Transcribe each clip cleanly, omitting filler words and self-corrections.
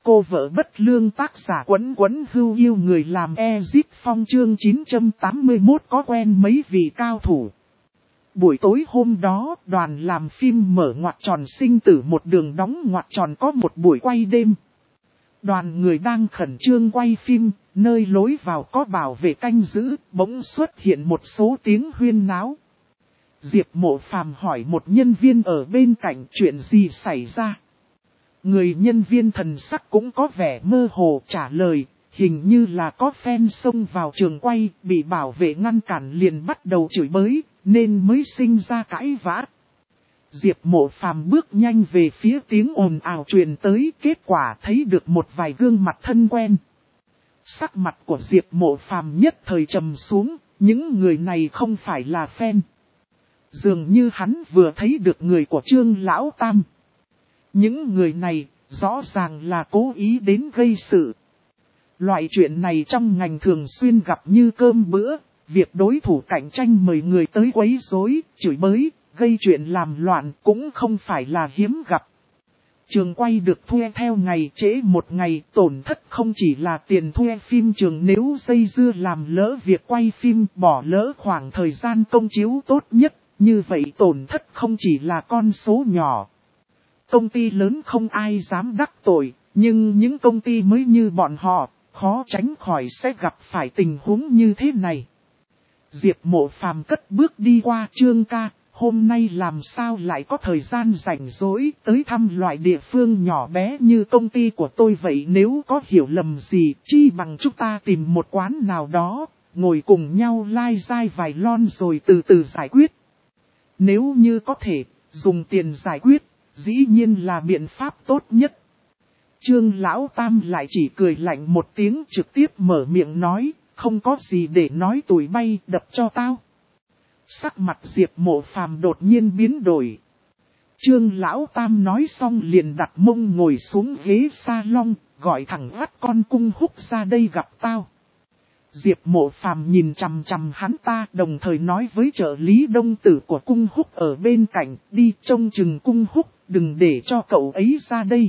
Cô vợ bất lương tác giả Quấn Quấn Hưu yêu người làm Ezip Phong chương 981 có quen mấy vị cao thủ. Buổi tối hôm đó, đoàn làm phim mở ngoặc tròn sinh tử một đường đóng ngoặc tròn có một buổi quay đêm. Đoàn người đang khẩn trương quay phim, nơi lối vào có bảo vệ canh giữ, bỗng xuất hiện một số tiếng huyên náo. Diệp Mộ Phàm hỏi một nhân viên ở bên cạnh chuyện gì xảy ra. Người nhân viên thần sắc cũng có vẻ mơ hồ trả lời, hình như là có fan xông vào trường quay, bị bảo vệ ngăn cản liền bắt đầu chửi bới, nên mới sinh ra cãi vã. Diệp Mộ Phàm bước nhanh về phía tiếng ồn ào truyền tới, kết quả thấy được một vài gương mặt thân quen. Sắc mặt của Diệp Mộ Phàm nhất thời trầm xuống, những người này không phải là fan. Dường như hắn vừa thấy được người của Trương Lão Tam. Những người này, rõ ràng là cố ý đến gây sự. Loại chuyện này trong ngành thường xuyên gặp như cơm bữa, việc đối thủ cạnh tranh mời người tới quấy rối, chửi bới, gây chuyện làm loạn cũng không phải là hiếm gặp. Trường quay được thuê theo ngày trễ một ngày, tổn thất không chỉ là tiền thuê phim trường nếu dây dưa làm lỡ việc quay phim, bỏ lỡ khoảng thời gian công chiếu tốt nhất, như vậy tổn thất không chỉ là con số nhỏ. Công ty lớn không ai dám đắc tội, nhưng những công ty mới như bọn họ, khó tránh khỏi sẽ gặp phải tình huống như thế này. Diệp Mộ Phàm cất bước đi qua Trương ca, hôm nay làm sao lại có thời gian rảnh rỗi tới thăm loại địa phương nhỏ bé như công ty của tôi vậy, nếu có hiểu lầm gì chi bằng chúng ta tìm một quán nào đó, ngồi cùng nhau lai dai vài lon rồi từ từ giải quyết. Nếu như có thể, dùng tiền giải quyết, dĩ nhiên là biện pháp tốt nhất. Trương Lão Tam lại chỉ cười lạnh một tiếng trực tiếp mở miệng nói, không có gì để nói tụi bay đập cho tao. Sắc mặt Diệp Mộ Phàm đột nhiên biến đổi. Trương Lão Tam nói xong liền đặt mông ngồi xuống ghế salon, gọi thẳng vắt con Cung Húc ra đây gặp tao. Diệp Mộ Phàm nhìn chằm chằm hắn ta, đồng thời nói với trợ lý đông tử của Cung Húc ở bên cạnh, đi trông chừng Cung Húc, đừng để cho cậu ấy ra đây.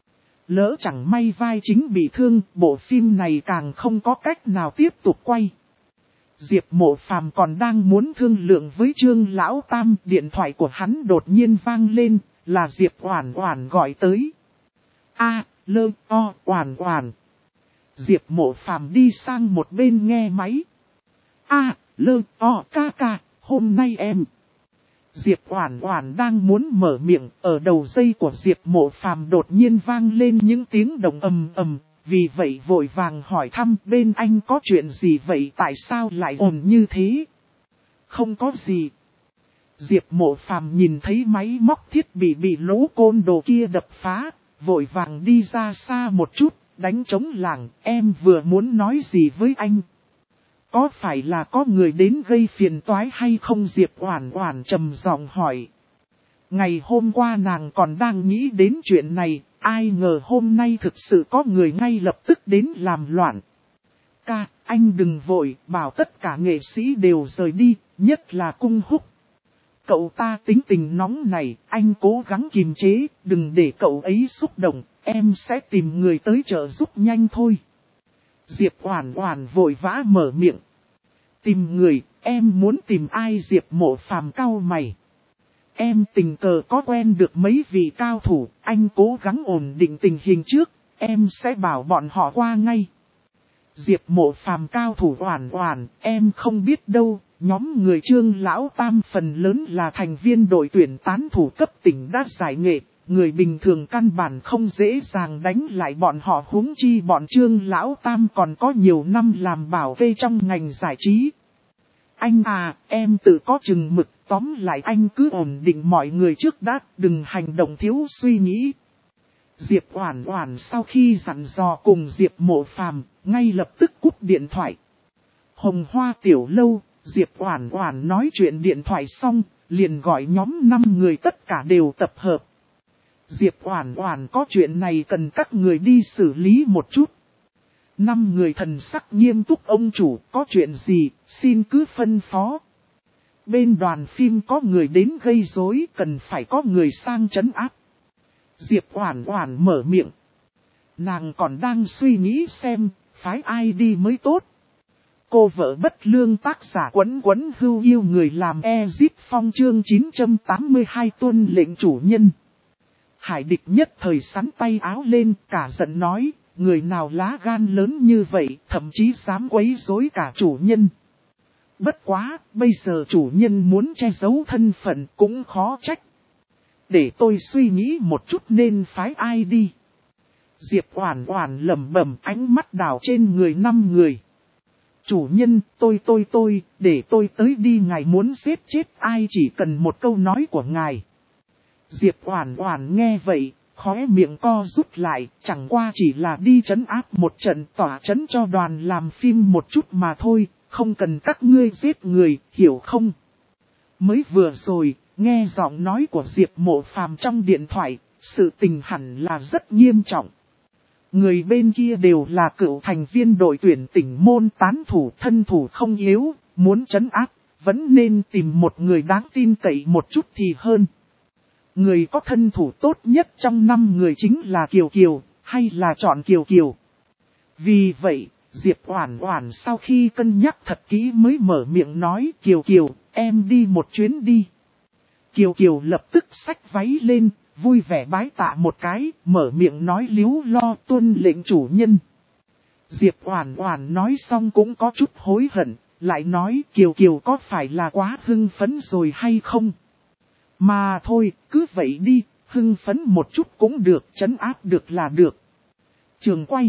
Lỡ chẳng may vai chính bị thương, bộ phim này càng không có cách nào tiếp tục quay. Diệp Mộ Phàm còn đang muốn thương lượng với Trương Lão Tam, điện thoại của hắn đột nhiên vang lên, là Diệp Oản Oản gọi tới. Oản Oản. Diệp Mộ Phàm đi sang một bên nghe máy. Ca ca, hôm nay em. Diệp Oản Oản đang muốn mở miệng, ở đầu dây của Diệp Mộ Phàm đột nhiên vang lên những tiếng động ầm ầm, vì vậy vội vàng hỏi thăm bên anh có chuyện gì vậy, tại sao lại ồn như thế? Không có gì. Diệp Mộ Phàm nhìn thấy máy móc thiết bị lỗ côn đồ kia đập phá, vội vàng đi ra xa một chút, đánh trống lảng, em vừa muốn nói gì với anh? Có phải là có người đến gây phiền toái hay không? Diệp Oản Oản trầm giọng hỏi. Ngày hôm qua nàng còn đang nghĩ đến chuyện này, ai ngờ hôm nay thực sự có người ngay lập tức đến làm loạn. Ca, anh đừng vội, bảo tất cả nghệ sĩ đều rời đi, nhất là Cung Húc. Cậu ta tính tình nóng này, anh cố gắng kiềm chế, đừng để cậu ấy xúc động, em sẽ tìm người tới trợ giúp nhanh thôi. Diệp Oản Oản vội vã mở miệng. Tìm người, em muốn tìm ai? Diệp Mộ Phàm cau mày. Em tình cờ có quen được mấy vị cao thủ, anh cố gắng ổn định tình hình trước, em sẽ bảo bọn họ qua ngay. Diệp Mộ Phàm cao thủ Oản Oản, em không biết đâu, nhóm người Trương Lão Tam phần lớn là thành viên đội tuyển tán thủ cấp tỉnh đã giải nghệ. Người bình thường căn bản không dễ dàng đánh lại bọn họ, huống chi bọn Trương Lão Tam còn có nhiều năm làm bảo kê trong ngành giải trí. Anh à, em tự có chừng mực, tóm lại anh cứ ổn định mọi người trước đã, đừng hành động thiếu suy nghĩ. Diệp Oản Oản sau khi dặn dò cùng Diệp Mộ Phàm, ngay lập tức cúp điện thoại. Hồng Hoa Tiểu Lâu, Diệp Oản Oản nói chuyện điện thoại xong, liền gọi nhóm 5 người tất cả đều tập hợp. Diệp Oản Oản có chuyện này cần các người đi xử lý một chút. 5 người thần sắc nghiêm túc, ông chủ có chuyện gì, xin cứ phân phó. Bên đoàn phim có người đến gây rối, cần phải có người sang trấn áp. Diệp Oản Oản mở miệng. Nàng còn đang suy nghĩ xem, phái ai đi mới tốt. Cô vợ bất lương tác giả Quấn Quấn Hưu yêu người làm Ezit Phong chương 982 tuân lệnh chủ nhân. Hải địch nhất thời sắn tay áo lên, cả giận nói, người nào lá gan lớn như vậy, thậm chí dám quấy rối cả chủ nhân. Bất quá, bây giờ chủ nhân muốn che giấu thân phận cũng khó trách. Để tôi suy nghĩ một chút nên phái ai đi. Diệp Oản Oản lẩm bẩm, ánh mắt đảo trên người 5 người. Chủ nhân, tôi, để tôi tới đi, ngài muốn giết chết ai chỉ cần một câu nói của ngài. Diệp Oản Oản nghe vậy, khóe miệng co rút lại, chẳng qua chỉ là đi trấn áp một trận tỏa trấn cho đoàn làm phim một chút mà thôi, không cần các ngươi giết người, hiểu không? Mới vừa rồi, nghe giọng nói của Diệp Mộ Phàm trong điện thoại, sự tình hẳn là rất nghiêm trọng. Người bên kia đều là cựu thành viên đội tuyển tỉnh môn tán thủ, thân thủ không yếu, muốn trấn áp, vẫn nên tìm một người đáng tin cậy một chút thì hơn. Người có thân thủ tốt nhất trong 5 người chính là Kiều Kiều, hay là chọn Kiều Kiều. Vì vậy, Diệp Oản Oản sau khi cân nhắc thật kỹ mới mở miệng nói, Kiều Kiều, em đi một chuyến đi. Kiều Kiều lập tức xách váy lên, vui vẻ bái tạ một cái, mở miệng nói líu lo, tuân lệnh chủ nhân. Diệp Oản Oản nói xong cũng có chút hối hận, lại nói Kiều Kiều có phải là quá hưng phấn rồi hay không? Mà thôi, cứ vậy đi, hưng phấn một chút cũng được, trấn áp được là được. Trường quay.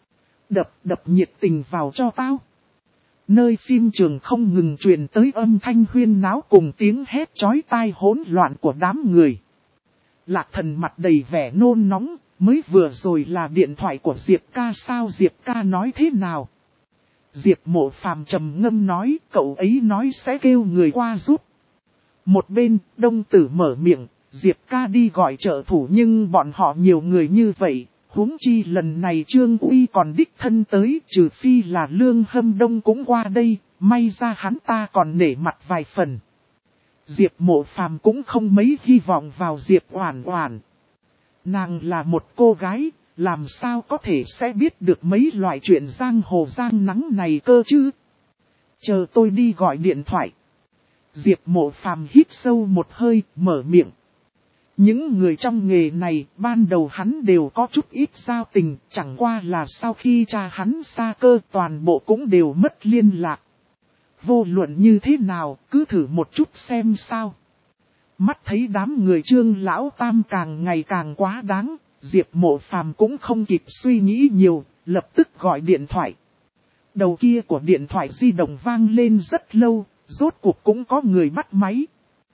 Đập nhiệt tình vào cho tao. Nơi phim trường không ngừng truyền tới âm thanh huyên náo cùng tiếng hét chói tai hỗn loạn của đám người. Lạc Thần mặt đầy vẻ nôn nóng, mới vừa rồi là điện thoại của Diệp ca sao, Diệp ca nói thế nào? Diệp Mộ Phàm trầm ngâm nói, cậu ấy nói sẽ kêu người qua giúp. Một bên, Đông Tử mở miệng, Diệp ca đi gọi trợ thủ nhưng bọn họ nhiều người như vậy, huống chi lần này Trương Uy còn đích thân tới, trừ phi là Lương Hâm Đông cũng qua đây, may ra hắn ta còn nể mặt vài phần. Diệp Mộ Phàm cũng không mấy hy vọng vào Diệp Oản Oản. Nàng là một cô gái, làm sao có thể sẽ biết được mấy loại chuyện giang hồ giang nắng này cơ chứ? Chờ tôi đi gọi điện thoại. Diệp Mộ Phàm hít sâu một hơi, mở miệng. Những người trong nghề này, ban đầu hắn đều có chút ít giao tình, chẳng qua là sau khi cha hắn xa cơ toàn bộ cũng đều mất liên lạc. Vô luận như thế nào, cứ thử một chút xem sao. Mắt thấy đám người Trương Lão Tam càng ngày càng quá đáng, Diệp Mộ Phàm cũng không kịp suy nghĩ nhiều, lập tức gọi điện thoại. Đầu kia của điện thoại di động vang lên rất lâu, rốt cuộc cũng có người bắt máy.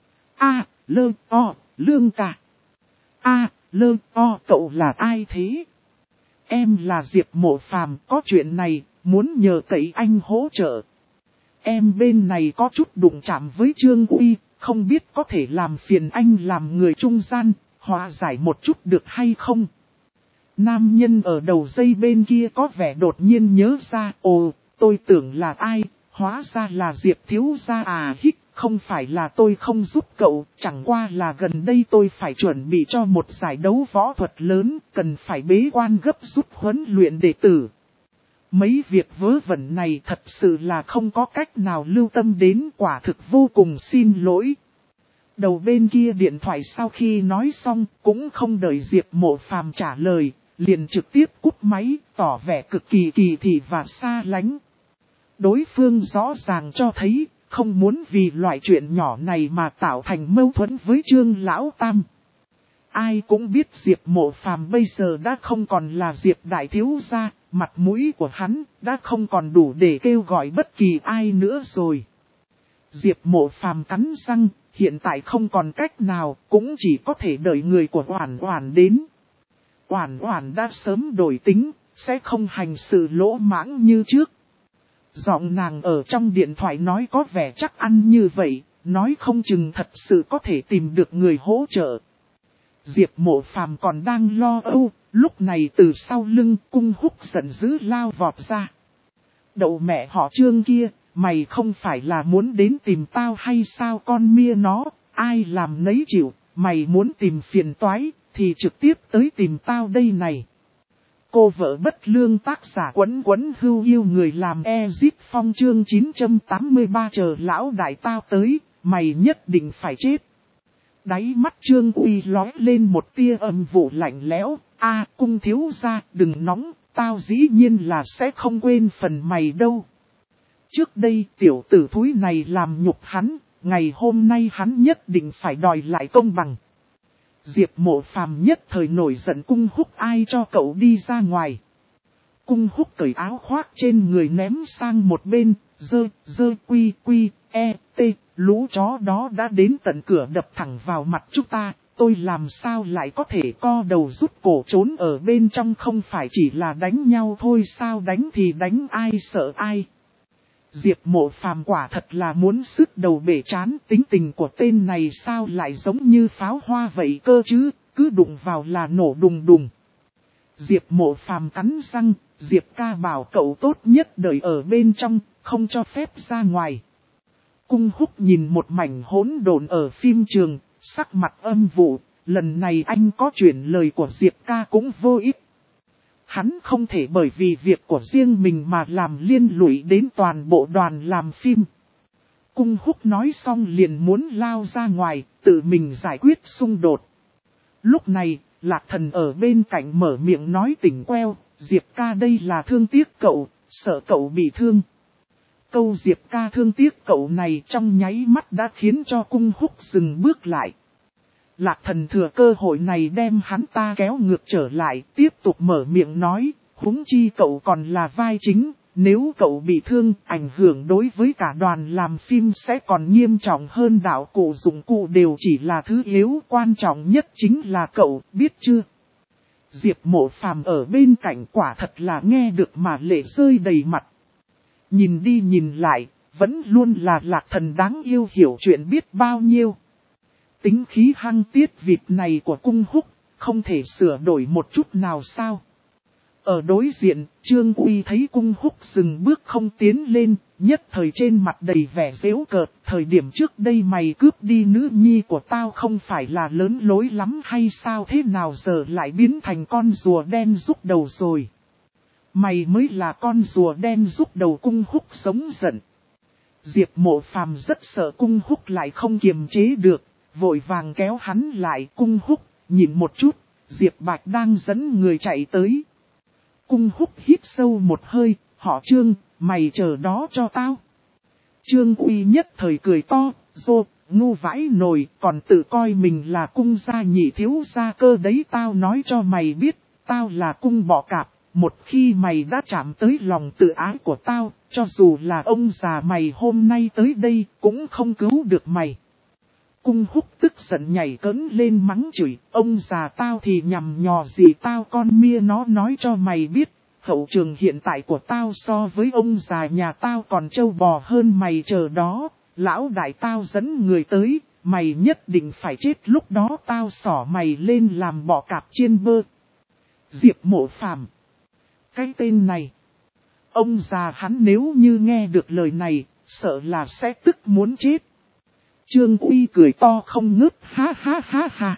Lương ca. Cậu là ai thế? Em là Diệp Mộ Phàm, có chuyện này, muốn nhờ cậy anh hỗ trợ. Em bên này có chút đụng chạm với Trương Uy, không biết có thể làm phiền anh làm người trung gian, hòa giải một chút được hay không? Nam nhân ở đầu dây bên kia có vẻ đột nhiên nhớ ra, tôi tưởng là ai, hóa ra là Diệp thiếu gia à, không phải là tôi không giúp cậu, chẳng qua là gần đây tôi phải chuẩn bị cho một giải đấu võ thuật lớn, cần phải bế quan gấp rút huấn luyện đệ tử. Mấy việc vớ vẩn này thật sự là không có cách nào lưu tâm đến, quả thực vô cùng xin lỗi. Đầu bên kia điện thoại sau khi nói xong cũng không đợi Diệp Mộ Phàm trả lời, liền trực tiếp cúp máy, tỏ vẻ cực kỳ kỳ thị và xa lánh. Đối phương rõ ràng cho thấy, không muốn vì loại chuyện nhỏ này mà tạo thành mâu thuẫn với Trương Lão Tam. Ai cũng biết Diệp Mộ Phàm bây giờ đã không còn là Diệp Đại Thiếu Gia, mặt mũi của hắn đã không còn đủ để kêu gọi bất kỳ ai nữa rồi. Diệp Mộ Phàm cắn răng, hiện tại không còn cách nào, cũng chỉ có thể đợi người của Oản Oản đến. Oản Oản đã sớm đổi tính, sẽ không hành sự lỗ mãng như trước. Giọng nàng ở trong điện thoại nói có vẻ chắc ăn như vậy, nói không chừng thật sự có thể tìm được người hỗ trợ. Diệp Mộ Phàm còn đang lo âu, lúc này từ sau lưng Cung Húc giận dữ lao vọt ra. Đậu mẹ họ Trương kia, mày không phải là muốn đến tìm tao hay sao con mia nó, ai làm nấy chịu, mày muốn tìm phiền toái, thì trực tiếp tới tìm tao đây này. Cô vợ bất lương tác giả Quấn Quấn Hưu yêu người làm Ezip Phong chương 983 chờ lão đại tao tới, mày nhất định phải chết. Đáy mắt Trương Uy lóe lên một tia âm vụ lạnh lẽo, cung thiếu gia đừng nóng, tao dĩ nhiên là sẽ không quên phần mày đâu. Trước đây tiểu tử thúi này làm nhục hắn, ngày hôm nay hắn nhất định phải đòi lại công bằng. Diệp Mộ Phàm nhất thời nổi giận Cung Húc ai cho cậu đi ra ngoài. Cung Húc cởi áo khoác trên người ném sang một bên, lũ chó đó đã đến tận cửa đập thẳng vào mặt chúng ta, tôi làm sao lại có thể co đầu rút cổ trốn ở bên trong, không phải chỉ là đánh nhau thôi sao, đánh thì đánh ai sợ ai. Diệp Mộ Phàm quả thật là muốn sứt đầu bể trán, tính tình của tên này sao lại giống như pháo hoa vậy cơ chứ, cứ đụng vào là nổ đùng đùng. Diệp Mộ Phàm cắn răng, Diệp ca bảo cậu tốt nhất đợi ở bên trong, không cho phép ra ngoài. Cung Húc nhìn một mảnh hỗn độn ở phim trường, sắc mặt âm vụ, lần này anh có chuyển lời của Diệp ca cũng vô ích. Hắn không thể bởi vì việc của riêng mình mà làm liên lụy đến toàn bộ đoàn làm phim. Cung Húc nói xong liền muốn lao ra ngoài, tự mình giải quyết xung đột. Lúc này, Lạc Thần ở bên cạnh mở miệng nói tỉnh queo, Diệp ca đây là thương tiếc cậu, sợ cậu bị thương. Câu Diệp ca thương tiếc cậu này trong nháy mắt đã khiến cho Cung Húc dừng bước lại. Lạc Thần thừa cơ hội này đem hắn ta kéo ngược trở lại, tiếp tục mở miệng nói, huống chi cậu còn là vai chính, nếu cậu bị thương, ảnh hưởng đối với cả đoàn làm phim sẽ còn nghiêm trọng hơn, đạo cụ dụng cụ đều chỉ là thứ yếu, quan trọng nhất chính là cậu, biết chưa? Diệp Mộ Phàm ở bên cạnh quả thật là nghe được mà lệ rơi đầy mặt. Nhìn đi nhìn lại, vẫn luôn là Lạc Thần đáng yêu hiểu chuyện biết bao nhiêu. Tính khí hăng tiết vịt này của Cung Húc, không thể sửa đổi một chút nào sao. Ở đối diện, Trương Uy thấy Cung Húc dừng bước không tiến lên, nhất thời trên mặt đầy vẻ giễu cợt. Thời điểm trước đây mày cướp đi nữ nhi của tao không phải là lớn lối lắm hay sao, thế nào giờ lại biến thành con rùa đen rút đầu rồi. Mày mới là con rùa đen rút đầu. Cung Húc sống giận. Diệp Mộ Phàm rất sợ Cung Húc lại không kiềm chế được. Vội vàng kéo hắn lại. Cung Húc, nhìn một chút, Diệp Bạch đang dẫn người chạy tới. Cung Húc hít sâu một hơi, họ Trương, mày chờ đó cho tao. Trương Uy nhất thời cười to, ngu vãi nồi, còn tự coi mình là cung gia nhị thiếu gia cơ đấy, tao nói cho mày biết, tao là cung bọ cạp, một khi mày đã chạm tới lòng tự ái của tao, cho dù là ông già mày hôm nay tới đây cũng không cứu được mày. Cung Húc tức giận nhảy cẫng lên mắng chửi, ông già tao thì nhằm nhò gì tao, con mia nó nói cho mày biết, hậu trường hiện tại của tao so với ông già nhà tao còn trâu bò hơn, mày chờ đó, lão đại tao dẫn người tới, mày nhất định phải chết, lúc đó tao xỏ mày lên làm bọ cạp chiên bơ. Diệp Mộ Phàm, cái tên này, ông già hắn nếu như nghe được lời này, sợ là sẽ tức muốn chết. Trương Uy cười to không ngớt, ha ha ha ha.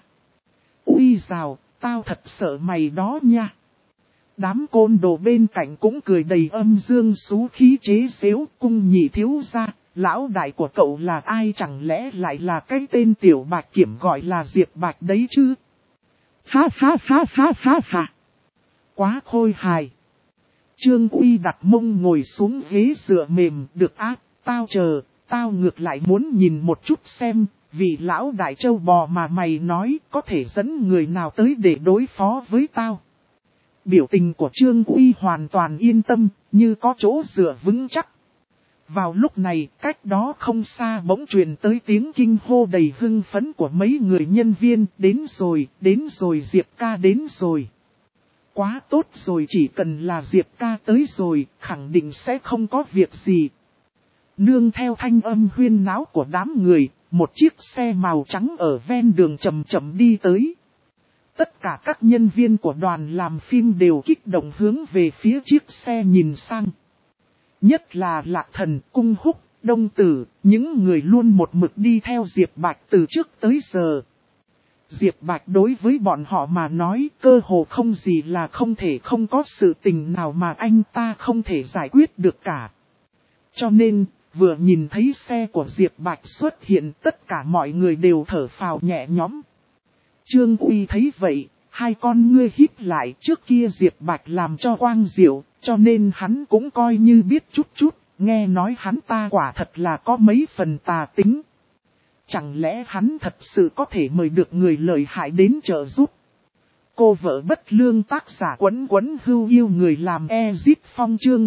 Uy rào, tao thật sợ mày đó nha. Đám côn đồ bên cạnh cũng cười đầy âm dương xú khí chế xếu. Cung nhị thiếu gia, lão đại của cậu là ai, chẳng lẽ lại là cái tên tiểu bạch kiểm gọi là Diệp Bạch đấy chứ? Ha ha ha ha ha ha. Quá khôi hài. Trương Uy đặt mông ngồi xuống ghế dựa mềm, được ác, tao chờ. Tao ngược lại muốn nhìn một chút xem, vì lão đại châu bò mà mày nói có thể dẫn người nào tới để đối phó với tao. Biểu tình của Trương Uy hoàn toàn yên tâm, như có chỗ dựa vững chắc. Vào lúc này, cách đó không xa bỗng truyền tới tiếng kinh hô đầy hưng phấn của mấy người nhân viên, đến rồi, Diệp ca đến rồi. Quá tốt rồi, chỉ cần là Diệp ca tới rồi, khẳng định sẽ không có việc gì. Nương theo thanh âm huyên náo của đám người, một chiếc xe màu trắng ở ven đường chậm chậm đi tới. Tất cả các nhân viên của đoàn làm phim đều kích động hướng về phía chiếc xe nhìn sang. Nhất là Lạc Thần, Cung Húc, Đông Tử, những người luôn một mực đi theo Diệp Bạch từ trước tới giờ. Diệp Bạch đối với bọn họ mà nói cơ hồ không gì là không thể, không có sự tình nào mà anh ta không thể giải quyết được cả. Cho nên, vừa nhìn thấy xe của Diệp Bạch xuất hiện, tất cả mọi người đều thở phào nhẹ nhõm. Trương Uy thấy vậy, hai con ngươi híp lại, trước kia Diệp Bạch làm cho Quang Diệu, cho nên hắn cũng coi như biết chút chút, nghe nói hắn ta quả thật là có mấy phần tà tính. Chẳng lẽ hắn thật sự có thể mời được người lợi hại đến trợ giúp? Cô vợ bất lương tác giả Quấn Quấn Hưu Yêu người làm Ezip Phong chương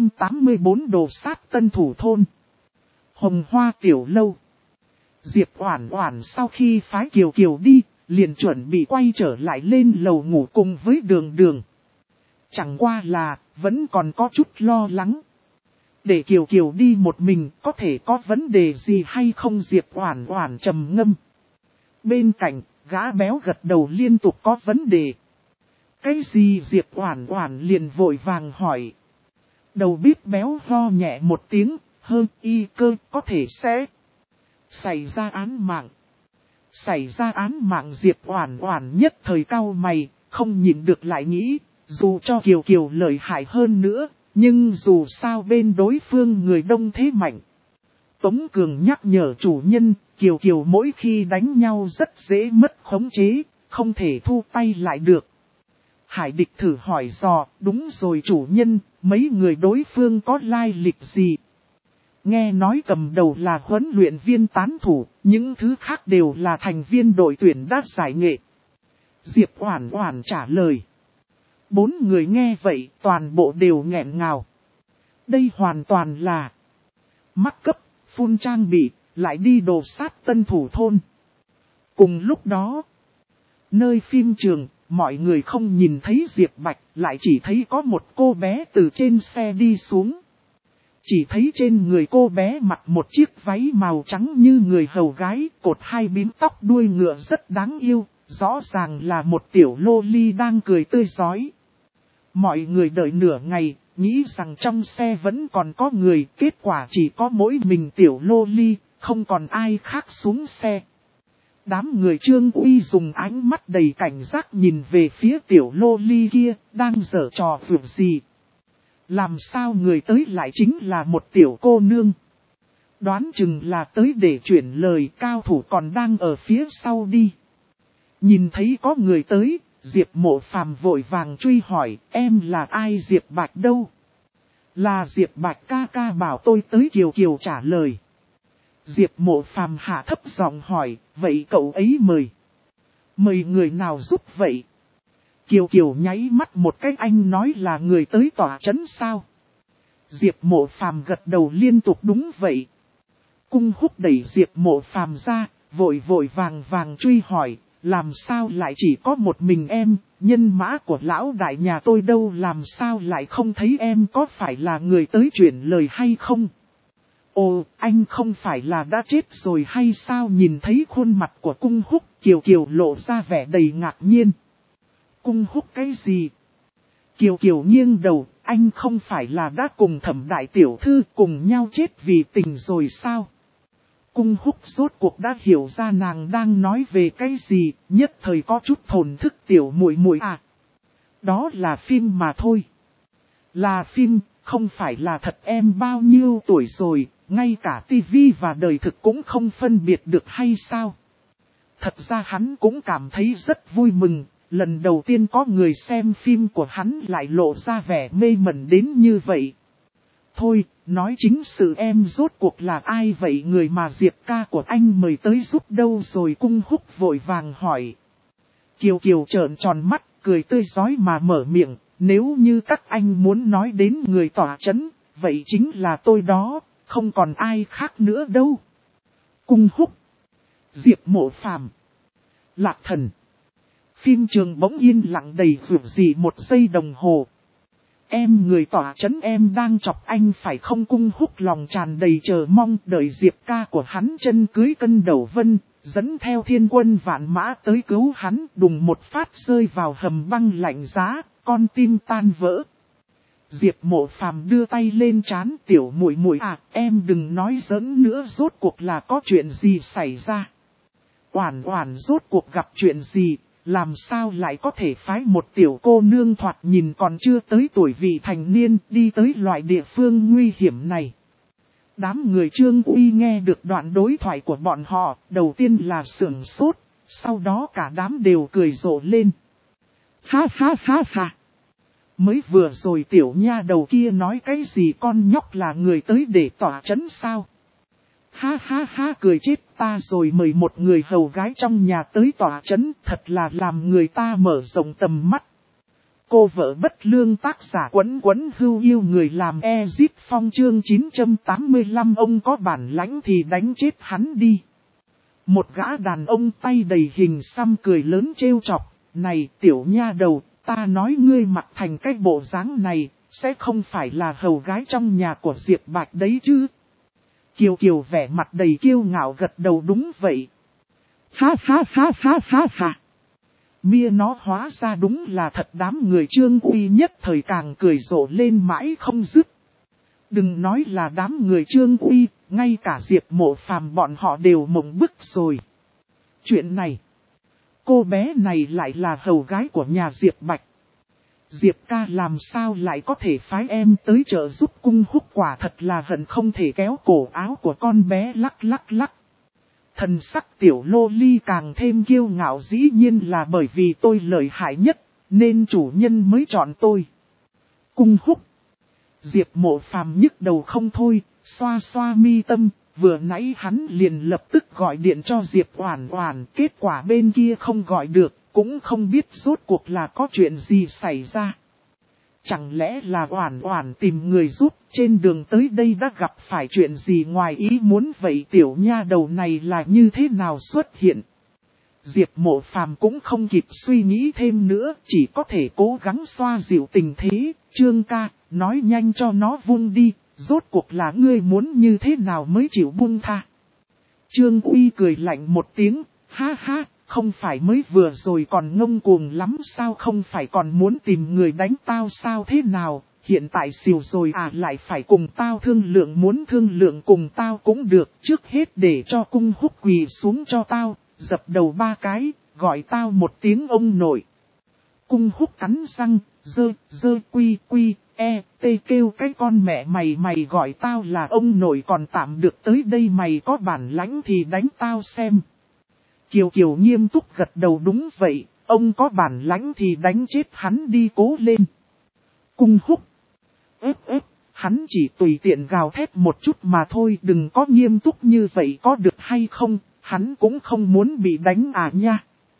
984 đồ sát tân thủ thôn. Hồng Hoa Tiểu Lâu. Diệp Oản Oản sau khi phái Kiều Kiều đi, liền chuẩn bị quay trở lại lên lầu ngủ cùng với Đường Đường. Chẳng qua là, vẫn còn có chút lo lắng. Để Kiều Kiều đi một mình có thể có vấn đề gì hay không? Diệp Oản Oản trầm ngâm. Bên cạnh, gã béo gật đầu liên tục có vấn đề. Cái gì? Diệp Oản Oản liền vội vàng hỏi. Đầu bếp béo ho nhẹ một tiếng, y cơ có thể sẽ xảy ra án mạng. Xảy ra án mạng? Diệp Oản Oản nhất thời cau mày, không nhịn được lại nghĩ, dù cho Kiều Kiều lợi hại hơn nữa, nhưng dù sao bên đối phương người đông thế mạnh. Tống Cường nhắc nhở chủ nhân, Kiều Kiều mỗi khi đánh nhau rất dễ mất khống chế, không thể thu tay lại được. Hải Địch thử hỏi dò, đúng rồi chủ nhân, mấy người đối phương có lai lịch gì? Nghe nói cầm đầu là huấn luyện viên tán thủ, những thứ khác đều là thành viên đội tuyển đát giải nghệ. Diệp Oản Oản trả lời. 4 người nghe vậy, toàn bộ đều nghẹn ngào. Đây hoàn toàn là mắc cấp, phun trang bị, lại đi đồ sát tân thủ thôn. Cùng lúc đó, nơi phim trường, mọi người không nhìn thấy Diệp Bạch, lại chỉ thấy có một cô bé từ trên xe đi xuống. Chỉ thấy trên người cô bé mặc một chiếc váy màu trắng như người hầu gái, cột 2 bím tóc đuôi ngựa rất đáng yêu, rõ ràng là một tiểu loli đang cười tươi rói. Mọi người đợi nửa ngày, nghĩ rằng trong xe vẫn còn có người, kết quả chỉ có mỗi mình tiểu loli, không còn ai khác xuống xe. Đám người Trương Uy dùng ánh mắt đầy cảnh giác nhìn về phía tiểu loli kia, đang giở trò vượt gì. Làm sao người tới lại chính là một tiểu cô nương? Đoán chừng là tới để chuyển lời, cao thủ còn đang ở phía sau đi. Nhìn thấy có người tới, Diệp Mộ Phàm vội vàng truy hỏi, em là ai? Diệp Bạch đâu? Là Diệp Bạch ca ca bảo tôi tới. Kiều Kiều trả lời. Diệp Mộ Phàm hạ thấp giọng hỏi, vậy cậu ấy mời. Mời người nào giúp vậy? Kiều Kiều nháy mắt một cái, anh nói là người tới tòa trấn sao? Diệp Mộ Phàm gật đầu liên tục đúng vậy. Cung Húc đẩy Diệp Mộ Phàm ra, vội vàng truy hỏi, làm sao lại chỉ có một mình em, nhân mã của lão đại nhà tôi đâu, làm sao lại không thấy em, có phải là người tới chuyển lời hay không? Ồ, anh không phải là đã chết rồi hay sao? Nhìn thấy khuôn mặt của Cung Húc, Kiều Kiều lộ ra vẻ đầy ngạc nhiên. Cung Húc cái gì? Kiều Kiều nghiêng đầu, anh không phải là đã cùng Thẩm đại tiểu thư cùng nhau chết vì tình rồi sao? Cung Húc rốt cuộc đã hiểu ra nàng đang nói về cái gì, nhất thời có chút thổn thức. Tiểu muội muội à. Đó là phim mà thôi. Là phim, không phải là thật. Em bao nhiêu tuổi rồi, ngay cả tivi và đời thực cũng không phân biệt được hay sao? Thật ra hắn cũng cảm thấy rất vui mừng, lần đầu tiên có người xem phim của hắn lại lộ ra vẻ mê mẩn đến như vậy. Thôi, nói chính sự em rốt cuộc là ai vậy? Người mà Diệp ca của anh mời tới giúp đâu rồi? Cung Húc vội vàng hỏi. Kiều Kiều trợn tròn mắt, cười tươi rói mà mở miệng, nếu như các anh muốn nói đến người tỏa trấn, vậy chính là tôi đó, không còn ai khác nữa đâu. Cung Húc, Diệp Mộ Phàm, Lạc Thần. Phim trường bỗng yên lặng đầy rủi gì một giây đồng hồ. Em người tỏa trấn, em đang chọc anh phải không? Cung Húc lòng tràn đầy chờ mong đợi Diệp ca của hắn chân cưới cân đầu vân, dẫn theo thiên quân vạn mã tới cứu hắn, đùng một phát rơi vào hầm băng lạnh giá, con tim tan vỡ. Diệp Mộ Phàm đưa tay lên trán, tiểu muội muội à, em đừng nói giỡn nữa, rốt cuộc là có chuyện gì xảy ra? Oản Oản rốt cuộc gặp chuyện gì, làm sao lại có thể phái một tiểu cô nương thoạt nhìn còn chưa tới tuổi vị thành niên đi tới loại địa phương nguy hiểm này. Đám người Trương Uy nghe được đoạn đối thoại của bọn họ, đầu tiên là sửng sốt, sau đó cả đám đều cười rộ lên. Ha ha ha ha. Mới vừa rồi tiểu nha đầu kia nói cái gì con nhóc là người tới để tỏa chấn sao? Ha ha ha cười chết ta rồi, mời một người hầu gái trong nhà tới tỏa chấn, thật là làm người ta mở rộng tầm mắt. Cô vợ bất lương tác giả Quấn Quấn Hưu yêu người làm Ezip Phong chương 985 ông có bản lãnh thì đánh chết hắn đi. Một gã đàn ông tay đầy hình xăm cười lớn trêu chọc, này tiểu nha đầu, ta nói ngươi mặc thành cái bộ dáng này, sẽ không phải là hầu gái trong nhà của Diệp Bạch đấy chứ. Kiều Kiều vẻ mặt đầy kiêu ngạo gật đầu đúng vậy. Ha ha ha ha ha ha. Mia nó hóa ra đúng là thật, đám người Trương Uy nhất thời càng cười rộ lên mãi không dứt. Đừng nói là đám người Trương Uy, ngay cả Diệp Mộ Phàm bọn họ đều mộng bức rồi. Chuyện này, cô bé này lại là hầu gái của nhà Diệp Bạch. Diệp ca làm sao lại có thể phái em tới trợ giúp Cung Húc, quả thật là hận không thể kéo cổ áo của con bé lắc lắc lắc. Thần sắc tiểu lô ly càng thêm kiêu ngạo, dĩ nhiên là bởi vì tôi lợi hại nhất, nên chủ nhân mới chọn tôi. Cung Húc. Diệp Mộ Phàm nhức đầu không thôi, xoa xoa mi tâm, vừa nãy hắn liền lập tức gọi điện cho Diệp Oản Oản, kết quả bên kia không gọi được, cũng không biết rốt cuộc là có chuyện gì xảy ra. Chẳng lẽ là Oản Oản tìm người giúp, trên đường tới đây đã gặp phải chuyện gì ngoài ý muốn vậy, tiểu nha đầu này là như thế nào xuất hiện? Diệp Mộ Phàm cũng không kịp suy nghĩ thêm nữa, chỉ có thể cố gắng xoa dịu tình thế. Trương ca, nói nhanh cho nó vung đi, rốt cuộc là ngươi muốn như thế nào mới chịu buông tha. Trương Uy cười lạnh một tiếng, ha ha, không phải mới vừa rồi còn ngông cuồng lắm sao, không phải còn muốn tìm người đánh tao sao, thế nào, hiện tại xìu rồi à, lại phải cùng tao thương lượng, muốn thương lượng cùng tao cũng được, trước hết để cho Cung Húc quỳ xuống cho tao, dập đầu 3 cái, gọi tao một tiếng ông nội. Cung Húc cắn răng, dơ quy quy, tê kêu cái con mẹ mày gọi tao là ông nội còn tạm được, tới đây mày có bản lãnh thì đánh tao xem. Kiều Kiều nghiêm túc gật đầu đúng vậy, ông có bản lãnh thì đánh chết hắn đi, cố lên. Cung Húc. Hắn chỉ tùy tiện gào thét một chút mà thôi, đừng có nghiêm túc như vậy có được hay không, hắn cũng không muốn bị đánh à nha.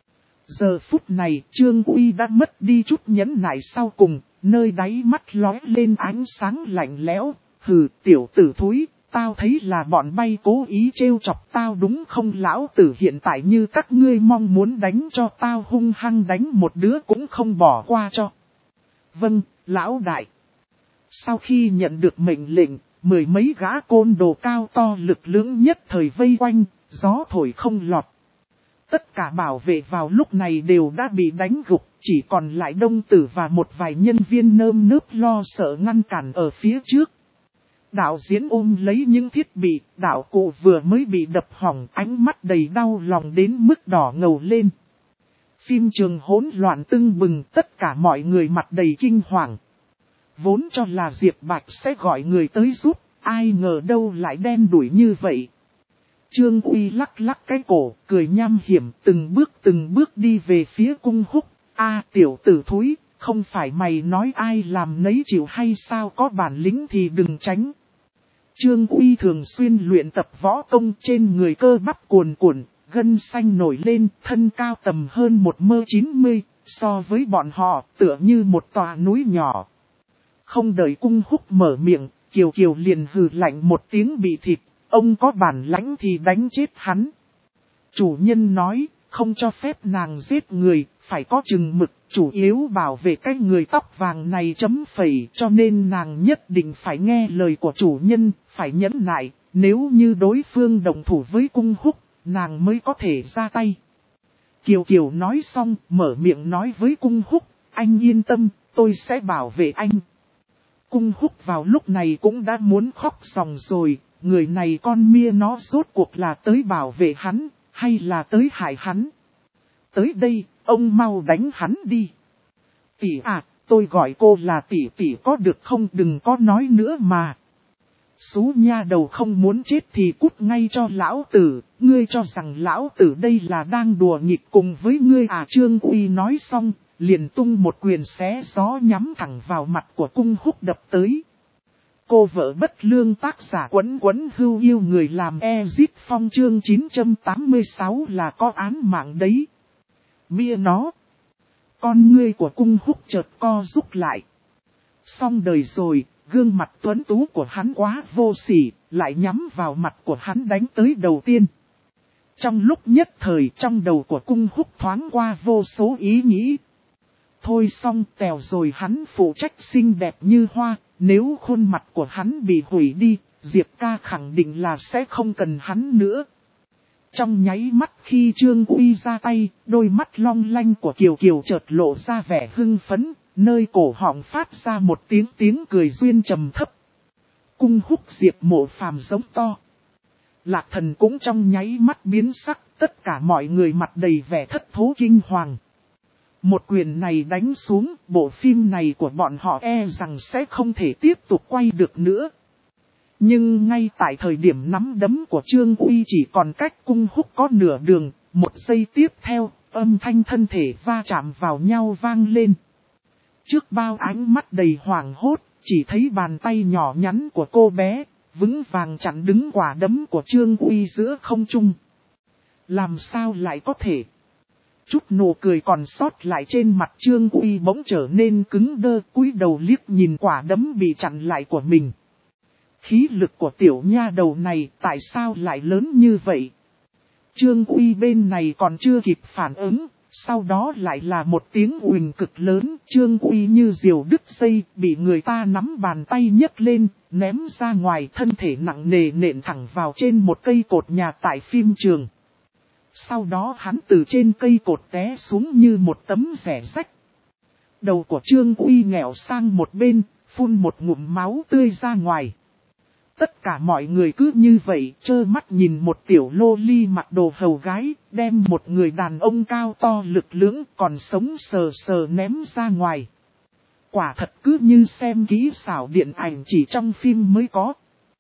Giờ phút này Trương Uy đã mất đi chút nhẫn nại sau cùng, nơi đáy mắt lóe lên ánh sáng lạnh lẽo, hừ tiểu tử thúi. Tao thấy là bọn bay cố ý trêu chọc tao đúng không, lão tử hiện tại như các ngươi mong muốn đánh cho tao hung hăng đánh một đứa cũng không bỏ qua cho. Vâng, lão đại. Sau khi nhận được mệnh lệnh, 10 mấy gã côn đồ cao to lực lưỡng nhất thời vây quanh, gió thổi không lọt. Tất cả bảo vệ vào lúc này đều đã bị đánh gục, chỉ còn lại Đông Tử và một vài nhân viên nơm nớp lo sợ ngăn cản ở phía trước. Đạo diễn ôm lấy những thiết bị, đạo cụ vừa mới bị đập hỏng, ánh mắt đầy đau lòng đến mức đỏ ngầu lên. Phim trường hỗn loạn tưng bừng, tất cả mọi người mặt đầy kinh hoàng. Vốn cho là Diệp Bạch sẽ gọi người tới giúp, ai ngờ đâu lại đen đủi như vậy. Trương Uy lắc lắc cái cổ, cười nham hiểm, từng bước đi về phía Cung Húc. A tiểu tử thúi, không phải mày nói ai làm nấy chịu hay sao, có bản lĩnh thì đừng tránh. Trương Uy thường xuyên luyện tập võ công, trên người cơ bắp cuồn cuộn, gân xanh nổi lên, thân cao tầm hơn 1m90, so với bọn họ tựa như một tòa núi nhỏ. Không đợi Cung Húc mở miệng, Kiều Kiều liền hừ lạnh một tiếng bị thịt, ông có bản lãnh thì đánh chết hắn. Chủ nhân nói, không cho phép nàng giết người, phải có chừng mực, chủ yếu bảo vệ cái người tóc vàng này chấm phẩy, cho nên nàng nhất định phải nghe lời của chủ nhân, phải nhẫn nại, nếu như đối phương đồng thủ với Cung Húc, nàng mới có thể ra tay. Kiều Kiều nói xong, mở miệng nói với Cung Húc, anh yên tâm, tôi sẽ bảo vệ anh. Cung Húc vào lúc này cũng đã muốn khóc ròng rồi, người này con mia nó rốt cuộc là tới bảo vệ hắn hay là tới hại hắn? Tới đây, ông mau đánh hắn đi. Tỷ à, tôi gọi cô là tỷ có được không, đừng có nói nữa mà. Xú nha đầu không muốn chết thì cút ngay cho lão tử, ngươi cho rằng lão tử đây là đang đùa nghịch cùng với ngươi à? Trương Uy nói xong, liền tung một quyền xé gió nhắm thẳng vào mặt của Cung Húc đập tới. Cô vợ bất lương tác giả Quấn Quấn Hưu yêu người làm Ezit Phong chương 986 là có án mạng đấy. Mia nó. Con ngươi của Cung Húc chợt co rút lại. Xong đời rồi, gương mặt tuấn tú của hắn quá vô sỉ, lại nhắm vào mặt của hắn đánh tới đầu tiên. Trong lúc nhất thời trong đầu của Cung Húc thoáng qua vô số ý nghĩ. Thôi xong tèo rồi, hắn phụ trách xinh đẹp như hoa, nếu khuôn mặt của hắn bị hủy đi, Diệp ca khẳng định là sẽ không cần hắn nữa. Trong nháy mắt khi Trương Uy ra tay, đôi mắt long lanh của Kiều Kiều chợt lộ ra vẻ hưng phấn, nơi cổ họng phát ra một tiếng cười duyên trầm thấp. Cung Húc Diệp Mộ Phàm giống to. Lạc Thần cũng trong nháy mắt biến sắc, tất cả mọi người mặt đầy vẻ thất thố kinh hoàng. Một quyền này đánh xuống, bộ phim này của bọn họ e rằng sẽ không thể tiếp tục quay được nữa. Nhưng ngay tại thời điểm nắm đấm của Trương Uy chỉ còn cách Cung Húc có nửa đường, một giây tiếp theo, âm thanh thân thể va chạm vào nhau vang lên. Trước bao ánh mắt đầy hoảng hốt, chỉ thấy bàn tay nhỏ nhắn của cô bé, vững vàng chặn đứng quả đấm của Trương Uy giữa không trung. Làm sao lại có thể? Chút nụ cười còn sót lại trên mặt Trương Uy bỗng trở nên cứng đơ, cúi đầu liếc nhìn quả đấm bị chặn lại của mình. Khí lực của tiểu nha đầu này tại sao lại lớn như vậy? Trương Uy bên này còn chưa kịp phản ứng, sau đó lại là một tiếng uỳnh cực lớn. Trương Uy như diều đứt dây, bị người ta nắm bàn tay nhấc lên, ném ra ngoài, thân thể nặng nề nện thẳng vào trên một cây cột nhà tại phim trường. Sau đó hắn từ trên cây cột té xuống như một tấm rẻ rách. Đầu của Trương Uy nghẹo sang một bên, phun một ngụm máu tươi ra ngoài. Tất cả mọi người cứ như vậy, trơ mắt nhìn một tiểu lô ly mặc đồ hầu gái, đem một người đàn ông cao to lực lưỡng còn sống sờ sờ ném ra ngoài. Quả thật cứ như xem kỹ xảo điện ảnh chỉ trong phim mới có.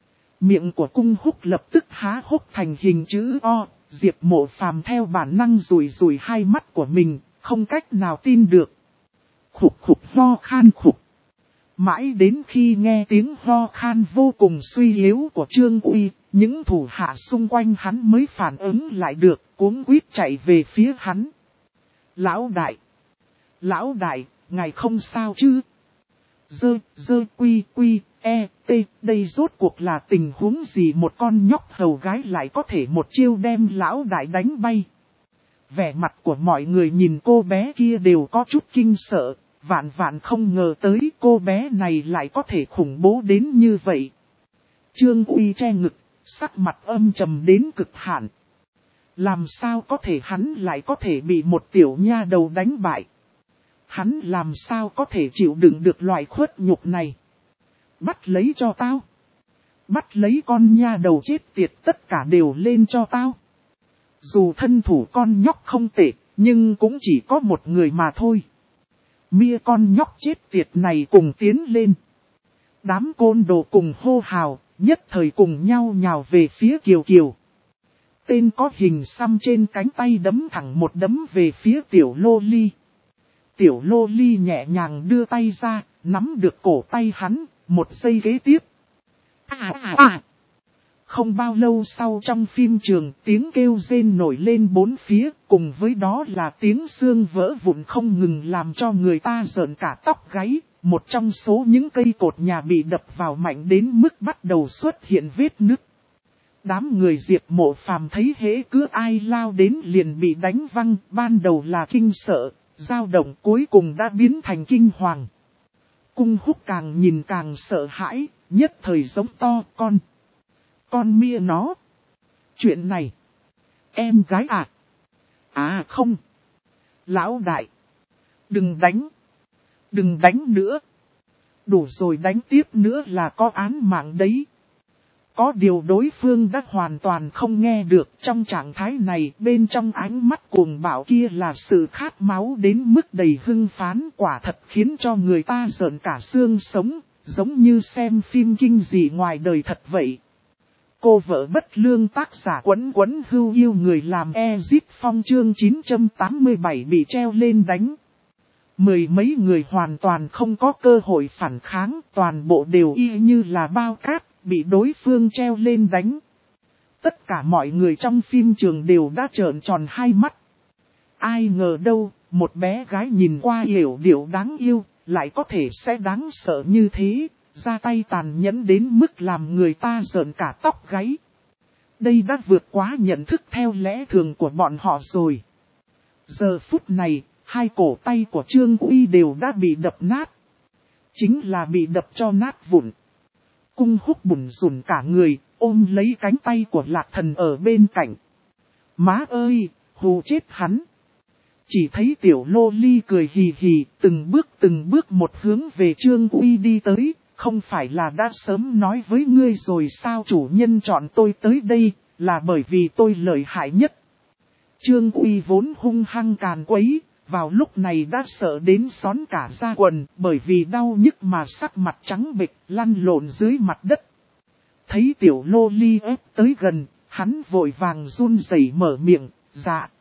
Miệng của Cung Húc lập tức há hốc thành hình chữ O, Diệp Mộ Phàm theo bản năng rủi hai mắt của mình, không cách nào tin được. Khục khục ho khan khục. Mãi đến khi nghe tiếng ho khan vô cùng suy yếu của Trương Uy, những thủ hạ xung quanh hắn mới phản ứng lại được, cuống quýt chạy về phía hắn. Lão đại, ngài không sao chứ? Quy, đây rốt cuộc là tình huống gì? Một con nhóc hầu gái lại có thể một chiêu đem lão đại đánh bay. Vẻ mặt của mọi người nhìn cô bé kia đều có chút kinh sợ. Vạn không ngờ tới cô bé này lại có thể khủng bố đến như vậy. Trương Uy che ngực, sắc mặt âm trầm đến cực hạn. Làm sao có thể hắn lại có thể bị một tiểu nha đầu đánh bại? Hắn làm sao có thể chịu đựng được loại khuất nhục này? Bắt lấy cho tao. Bắt lấy con nha đầu chết tiệt, tất cả đều lên cho tao. Dù thân thủ con nhóc không tệ, nhưng cũng chỉ có một người mà thôi. Mia con nhóc chết tiệt này cùng tiến lên. Đám côn đồ cùng hô hào, nhất thời cùng nhau nhào về phía Kiều Kiều. Tên có hình xăm trên cánh tay đấm thẳng một đấm về phía tiểu lô ly. Tiểu lô ly nhẹ nhàng đưa tay ra, nắm được cổ tay hắn, một giây kế tiếp. Không bao lâu sau trong phim trường, tiếng kêu rên nổi lên bốn phía, cùng với đó là tiếng xương vỡ vụn không ngừng làm cho người ta rợn cả tóc gáy. Một trong số những cây cột nhà bị đập vào mạnh đến mức bắt đầu xuất hiện vết nứt. Đám người Diệp Mộ Phàm thấy hễ cứ ai lao đến liền bị đánh văng, ban đầu là kinh sợ, dao động cuối cùng đã biến thành kinh hoàng. Cung Húc càng nhìn càng sợ hãi, nhất thời giống to con Mia nó. Chuyện này. Em gái à? À không. Lão đại. Đừng đánh. Đừng đánh nữa. Đủ rồi, đánh tiếp nữa là có án mạng đấy. Có điều đối phương đã hoàn toàn không nghe được, trong trạng thái này bên trong ánh mắt cuồng bạo kia là sự khát máu đến mức đầy hưng phấn, quả thật khiến cho người ta rợn cả xương sống, giống như xem phim kinh dị ngoài đời thật vậy. Cô vợ bất lương tác giả Quấn Quấn Hưu yêu người làm Ezip Phong chương 987 bị treo lên đánh. Mười mấy người hoàn toàn không có cơ hội phản kháng, toàn bộ đều y như là bao cát, bị đối phương treo lên đánh. Tất cả mọi người trong phim trường đều đã trợn tròn hai mắt. Ai ngờ đâu, một bé gái nhìn qua hiểu điệu đáng yêu, lại có thể sẽ đáng sợ như thế, ra tay tàn nhẫn đến mức làm người ta rợn cả tóc gáy. Đây đã vượt quá nhận thức theo lẽ thường của bọn họ rồi. Giờ phút này, hai cổ tay của Trương Uy đều đã bị đập nát. Chính là bị đập cho nát vụn. Cung Húc bủn rủn cả người, ôm lấy cánh tay của Lạc Thần ở bên cạnh. Má ơi, hù chết hắn. Chỉ thấy tiểu lô ly cười hì hì, từng bước một hướng về Trương Uy đi tới. Không phải là đã sớm nói với ngươi rồi sao chủ nhân chọn tôi tới đây, là bởi vì tôi lợi hại nhất. Trương Uy vốn hung hăng càn quấy, vào lúc này đã sợ đến xón cả da quần, bởi vì đau nhức mà sắc mặt trắng bệch lăn lộn dưới mặt đất. Thấy tiểu lô ly ép tới gần, hắn vội vàng run rẩy mở miệng, dạ.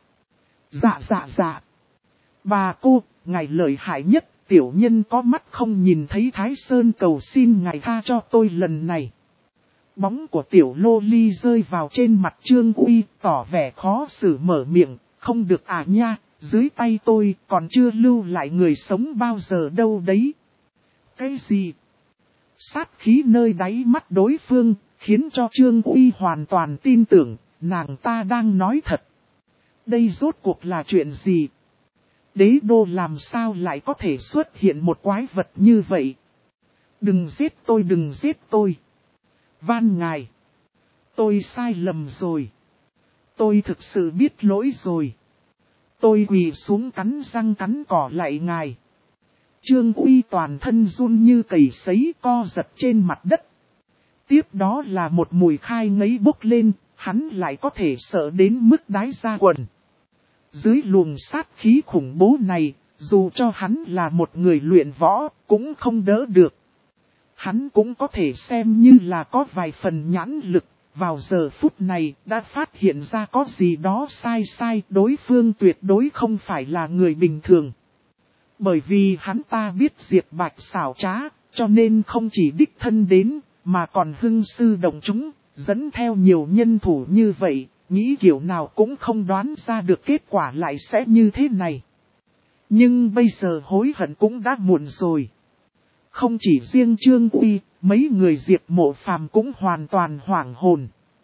Bà cô, ngài lợi hại nhất. Tiểu nhân có mắt không nhìn thấy Thái Sơn cầu xin ngài tha cho tôi lần này. Bóng của tiểu lô ly rơi vào trên mặt Trương Uy, tỏ vẻ khó xử mở miệng, không được à nha, dưới tay tôi còn chưa lưu lại người sống bao giờ đâu đấy. Cái gì? Sát khí nơi đáy mắt đối phương, khiến cho Trương Uy hoàn toàn tin tưởng, nàng ta đang nói thật. Đây rốt cuộc là chuyện gì? Đế đô làm sao lại có thể xuất hiện một quái vật như vậy? Đừng giết tôi. Van ngài. Tôi sai lầm rồi. Tôi thực sự biết lỗi rồi. Tôi quỳ xuống cắn răng cắn cỏ lạy ngài. Trương Uy toàn thân run như cầy sấy co giật trên mặt đất. Tiếp đó là một mùi khai ngấy bốc lên, hắn lại có thể sợ đến mức đái ra quần. Dưới luồng sát khí khủng bố này, dù cho hắn là một người luyện võ, cũng không đỡ được. Hắn cũng có thể xem như là có vài phần nhãn lực, vào giờ phút này đã phát hiện ra có gì đó sai, đối phương tuyệt đối không phải là người bình thường. Bởi vì hắn ta biết Diệp Bạch xảo trá, cho nên không chỉ đích thân đến, mà còn hưng sư động chúng, dẫn theo nhiều nhân thủ như vậy. Nghĩ kiểu nào cũng không đoán ra được kết quả lại sẽ như thế này. Nhưng bây giờ hối hận cũng đã muộn rồi. Không chỉ riêng Trương Uy, mấy người Diệp Mộ Phàm cũng hoàn toàn hoảng hồn.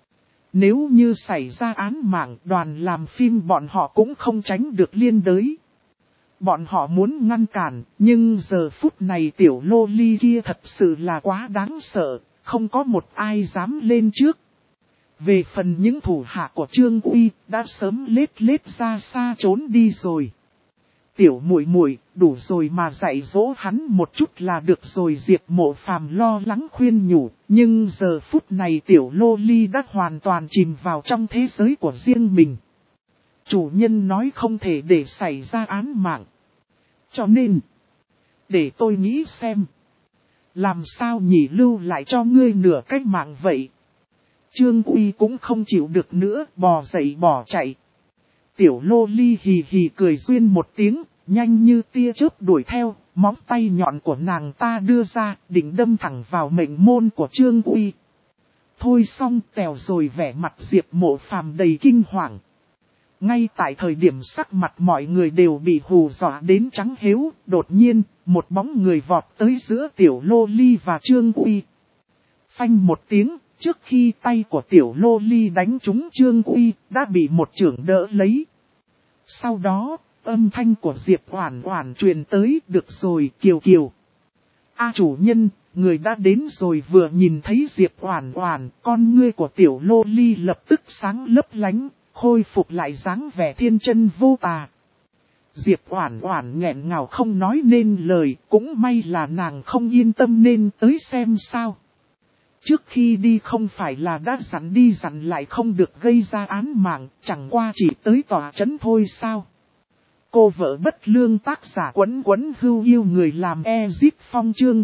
Nếu như xảy ra án mạng, đoàn làm phim bọn họ cũng không tránh được liên đới. Bọn họ muốn ngăn cản, nhưng giờ phút này tiểu lô ly kia thật sự là quá đáng sợ, không có một ai dám lên trước. Về phần những thủ hạ của Trương Uy đã sớm lết ra xa trốn đi rồi. Tiểu muội muội, đủ rồi mà dạy dỗ hắn một chút là được rồi. Diệp Mộ Phàm lo lắng khuyên nhủ, nhưng giờ phút này tiểu lô ly đã hoàn toàn chìm vào trong thế giới của riêng mình. Chủ nhân nói không thể để xảy ra án mạng. Cho nên, để tôi nghĩ xem, làm sao nhỉ lưu lại cho ngươi nửa cái mạng vậy. Trương Uy cũng không chịu được nữa, bò dậy bỏ chạy. Tiểu lô ly hì hì cười duyên một tiếng, nhanh như tia chớp đuổi theo, móng tay nhọn của nàng ta đưa ra, định đâm thẳng vào mệnh môn của Trương Uy. Thôi xong tèo rồi, vẻ mặt Diệp Mộ Phàm đầy kinh hoàng. Ngay tại thời điểm sắc mặt mọi người đều bị hù dọa đến trắng hếu, đột nhiên, một bóng người vọt tới giữa tiểu lô ly và Trương Uy. Phanh một tiếng. Trước khi tay của tiểu lô ly đánh trúng Trương Uy, đã bị một chưởng đỡ lấy. Sau đó, âm thanh của Diệp Oản Oản truyền tới, được rồi Kiều Kiều. A chủ nhân, người đã đến rồi. Vừa nhìn thấy Diệp Oản Oản, con ngươi của tiểu lô ly lập tức sáng lấp lánh, khôi phục lại dáng vẻ thiên chân vô tà. Diệp Oản Oản nghẹn ngào không nói nên lời, cũng may là nàng không yên tâm nên tới xem sao. Trước khi đi không phải là đã dặn đi dặn lại không được gây ra án mạng, chẳng qua chỉ tới tòa trấn thôi sao. Cô vợ bất lương tác giả Quấn Quấn Hưu yêu người làm Ezip Phong chương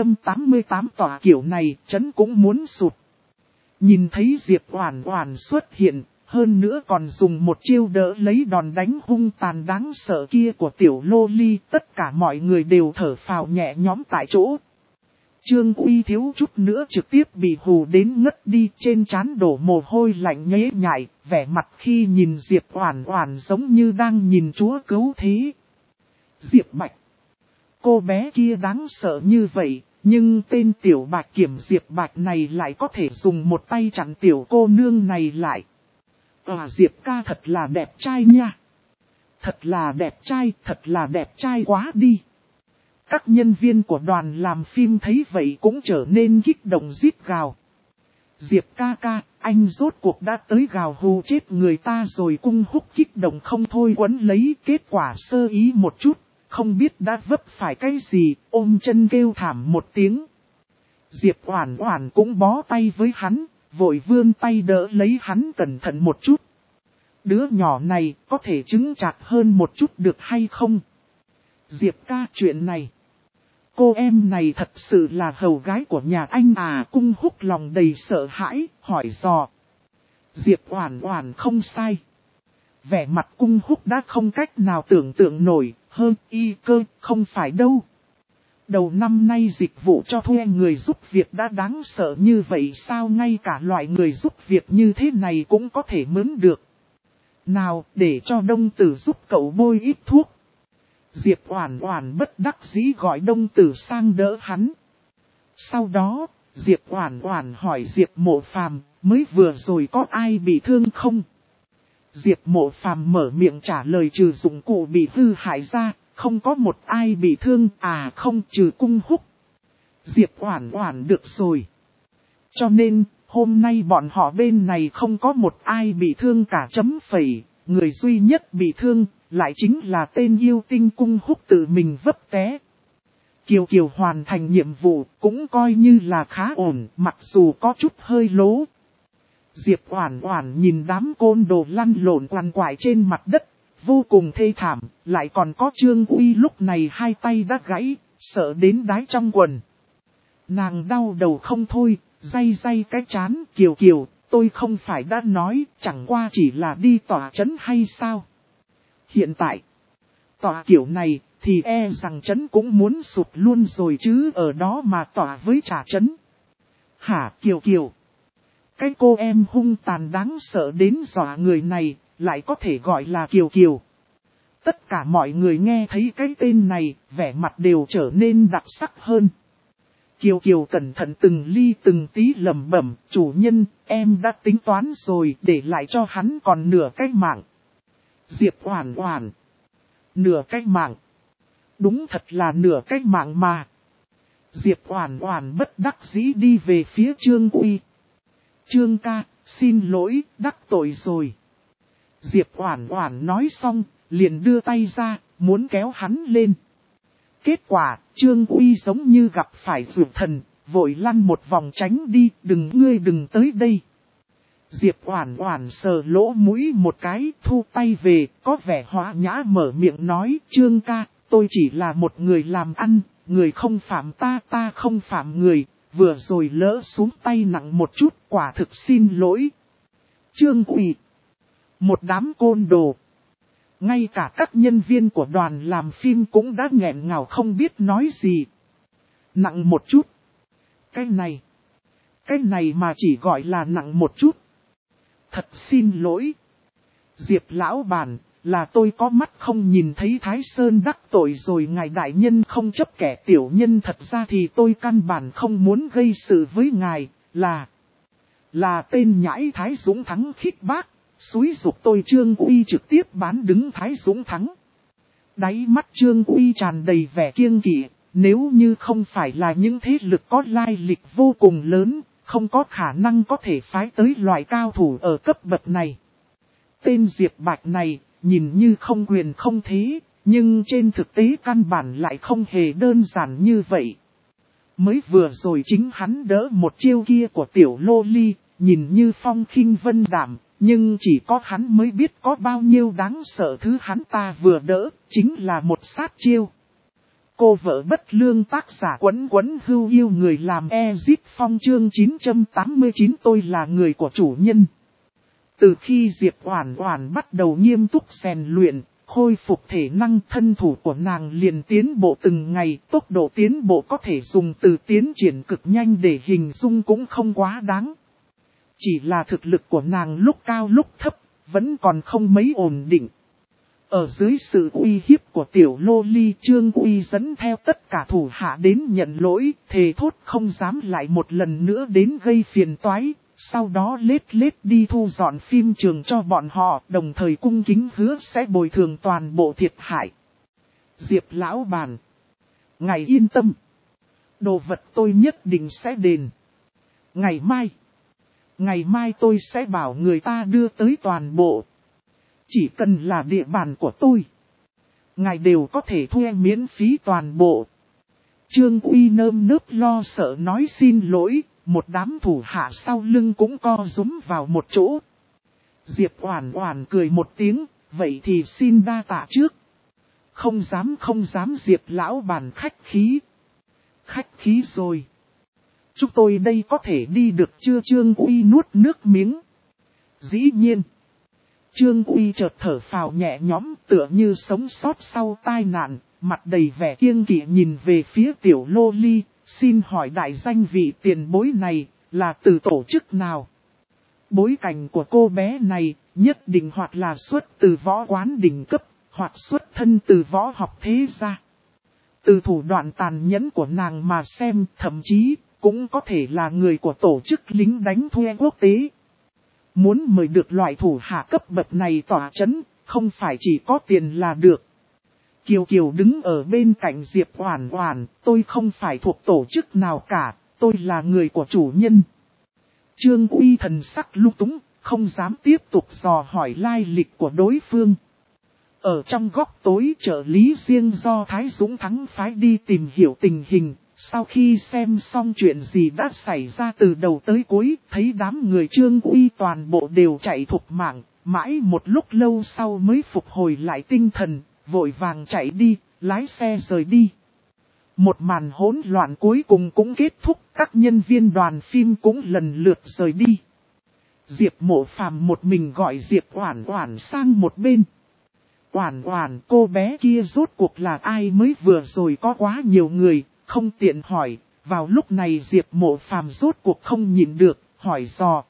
988 tòa kiểu này, trấn cũng muốn sụp. Nhìn thấy Diệp Oản Oản xuất hiện, hơn nữa còn dùng một chiêu đỡ lấy đòn đánh hung tàn đáng sợ kia của tiểu lô ly, tất cả mọi người đều thở phào nhẹ nhõm tại chỗ. Trương Uy thiếu chút nữa trực tiếp bị hù đến ngất đi, trên trán đổ mồ hôi lạnh nhễ nhại, vẻ mặt khi nhìn Diệp Oản Oản giống như đang nhìn chúa cứu thế. Diệp Bạch, cô bé kia đáng sợ như vậy, nhưng tên tiểu bạch kiểm Diệp Bạch này lại có thể dùng một tay chặn tiểu cô nương này lại. Diệp ca thật là đẹp trai nha. Thật là đẹp trai quá đi. Các nhân viên của đoàn làm phim thấy vậy cũng trở nên kích động rít gào. Diệp ca ca, anh rốt cuộc đã tới gào hù chết người ta rồi. Cung Húc kích động không thôi quấn lấy, kết quả sơ ý một chút, không biết đã vấp phải cái gì, ôm chân kêu thảm một tiếng. Diệp Oản Oản cũng bó tay với hắn, vội vươn tay đỡ lấy hắn cẩn thận một chút. Đứa nhỏ này có thể chứng chạc hơn một chút được hay không? Diệp ca, chuyện này, cô em này thật sự là hầu gái của nhà anh à? Cung Húc lòng đầy sợ hãi, hỏi dò. Diệp Oản Oản không sai. Vẻ mặt Cung Húc đã không cách nào tưởng tượng nổi, hơn y cơ, không phải đâu. Đầu năm nay dịch vụ cho thuê người giúp việc đã đáng sợ như vậy sao, ngay cả loại người giúp việc như thế này cũng có thể mướn được. Nào, để cho Đông Tử giúp cậu bôi ít thuốc. Diệp Oản Oản bất đắc dĩ gọi Đông Tử sang đỡ hắn. Sau đó, Diệp Oản Oản hỏi Diệp Mộ Phàm, mới vừa rồi có ai bị thương không? Diệp Mộ Phàm mở miệng trả lời trừ dụng cụ bị hư hại ra, không có một ai bị thương, không, trừ Cung Húc. Diệp Oản Oản được rồi. Cho nên, hôm nay bọn họ bên này không có một ai bị thương cả chấm phẩy, người duy nhất bị thương, lại chính là tên yêu tinh Cung Húc tự mình vấp té. Kiều Kiều hoàn thành nhiệm vụ, cũng coi như là khá ổn, mặc dù có chút hơi lố. Diệp Oản Oản nhìn đám côn đồ lăn lộn quằn quại trên mặt đất, vô cùng thê thảm, lại còn có Trương Uy lúc này hai tay đã gãy, sợ đến đái trong quần. Nàng đau đầu không thôi, day cái trán. Kiều Kiều, tôi không phải đã nói, chẳng qua chỉ là đi tòa trấn hay sao? Hiện tại, tòa kiểu này, thì e rằng trấn cũng muốn sụp luôn rồi chứ, ở đó mà tòa với trả trấn. Hả Kiều Kiều? Cái cô em hung tàn đáng sợ đến dọa người này, lại có thể gọi là Kiều Kiều. Tất cả mọi người nghe thấy cái tên này, vẻ mặt đều trở nên đặc sắc hơn. Kiều Kiều cẩn thận từng ly từng tí lẩm bẩm, chủ nhân, em đã tính toán rồi, để lại cho hắn còn nửa cái mạng. Diệp Oản Oản, nửa cái mạng. Đúng thật là nửa cái mạng mà. Diệp Oản Oản bất đắc dĩ đi về phía Trương Uy. Trương ca, xin lỗi, đắc tội rồi. Diệp Oản Oản nói xong, liền đưa tay ra, muốn kéo hắn lên. Kết quả, Trương Uy giống như gặp phải dược thần, vội lăn một vòng tránh đi, đừng tới đây. Diệp Oản Oản sờ lỗ mũi một cái, thu tay về, có vẻ hòa nhã mở miệng nói, Trương ca, tôi chỉ là một người làm ăn, người không phạm ta, ta không phạm người, vừa rồi lỡ xuống tay nặng một chút, quả thực xin lỗi. Trương Uy, một đám côn đồ. Ngay cả các nhân viên của đoàn làm phim cũng đã nghẹn ngào không biết nói gì. Nặng một chút. Cái này mà chỉ gọi là nặng một chút. Thật xin lỗi. Diệp lão bản, là tôi có mắt không nhìn thấy Thái Sơn đắc tội rồi, ngài đại nhân không chấp kẻ tiểu nhân, thật ra thì tôi căn bản không muốn gây sự với ngài, là tên nhãi Thái Dũng Thắng khích bác. Xúi giục tôi. Trương Uy trực tiếp bán đứng Thái Dũng Thắng. Đáy mắt Trương Uy tràn đầy vẻ kiêng kỵ, nếu như không phải là những thế lực có lai lịch vô cùng lớn, không có khả năng có thể phái tới loại cao thủ ở cấp bậc này. Tên Diệp Bạch này, nhìn như không quyền không thế, nhưng trên thực tế căn bản lại không hề đơn giản như vậy. Mới vừa rồi chính hắn đỡ một chiêu kia của tiểu lô ly, nhìn như phong khinh vân đạm, nhưng chỉ có hắn mới biết có bao nhiêu đáng sợ thứ hắn ta vừa đỡ, chính là một sát chiêu. Cô vợ bất lương tác giả Quấn Quấn Hưu yêu người làm Ezit Phong chương 989 tôi là người của chủ nhân. Từ khi Diệp Oản Oản bắt đầu nghiêm túc rèn luyện, khôi phục thể năng thân thủ của nàng liền tiến bộ từng ngày, tốc độ tiến bộ có thể dùng từ tiến triển cực nhanh để hình dung cũng không quá đáng. Chỉ là thực lực của nàng lúc cao lúc thấp, vẫn còn không mấy ổn định. Ở dưới sự uy hiếp của tiểu lô ly, Trương Uy dẫn theo tất cả thủ hạ đến nhận lỗi, thề thốt không dám lại một lần nữa đến gây phiền toái, sau đó lết đi thu dọn phim trường cho bọn họ, đồng thời cung kính hứa sẽ bồi thường toàn bộ thiệt hại. Diệp lão bàn, ngài yên tâm, đồ vật tôi nhất định sẽ đền. Ngày mai tôi sẽ bảo người ta đưa tới toàn bộ. Chỉ cần là địa bàn của tôi, ngài đều có thể thuê miễn phí toàn bộ. Trương Uy nơm nớp lo sợ nói xin lỗi, một đám thủ hạ sau lưng cũng co rúm vào một chỗ. Diệp Oản Oản cười một tiếng, vậy thì xin đa tạ trước. Không dám Diệp lão bàn khách khí. Khách khí rồi. Chúng tôi đây có thể đi được chưa? Trương Uy nuốt nước miếng. Dĩ nhiên. Trương Uy chợt thở phào nhẹ nhõm tựa như sống sót sau tai nạn, mặt đầy vẻ kiêng kỵ nhìn về phía tiểu lô ly, xin hỏi đại danh vị tiền bối này là từ tổ chức nào? Bối cảnh của cô bé này nhất định hoặc là xuất từ võ quán đỉnh cấp, hoặc xuất thân từ võ học thế gia. Từ thủ đoạn tàn nhẫn của nàng mà xem, thậm chí cũng có thể là người của tổ chức lính đánh thuê quốc tế. Muốn mời được loại thủ hạ cấp bậc này tỏa chấn, không phải chỉ có tiền là được. Kiều Kiều đứng ở bên cạnh Diệp Oản Oản, tôi không phải thuộc tổ chức nào cả, tôi là người của chủ nhân. Trương Uy thần sắc lung túng, không dám tiếp tục dò hỏi lai lịch của đối phương. Ở trong góc tối trợ lý riêng do Thái Dũng Thắng phái đi tìm hiểu tình hình. Sau khi xem xong chuyện gì đã xảy ra từ đầu tới cuối, thấy đám người Trương Uy toàn bộ đều chạy thục mạng, mãi một lúc lâu sau mới phục hồi lại tinh thần, vội vàng chạy đi, lái xe rời đi. Một màn hỗn loạn cuối cùng cũng kết thúc, các nhân viên đoàn phim cũng lần lượt rời đi. Diệp Mộ Phàm một mình gọi Diệp Oản Oản sang một bên. Oản Oản, cô bé kia rốt cuộc là ai? Mới vừa rồi có quá nhiều người, không tiện hỏi. Vào lúc này Diệp Mộ Phàm rốt cuộc không nhịn được, hỏi dò.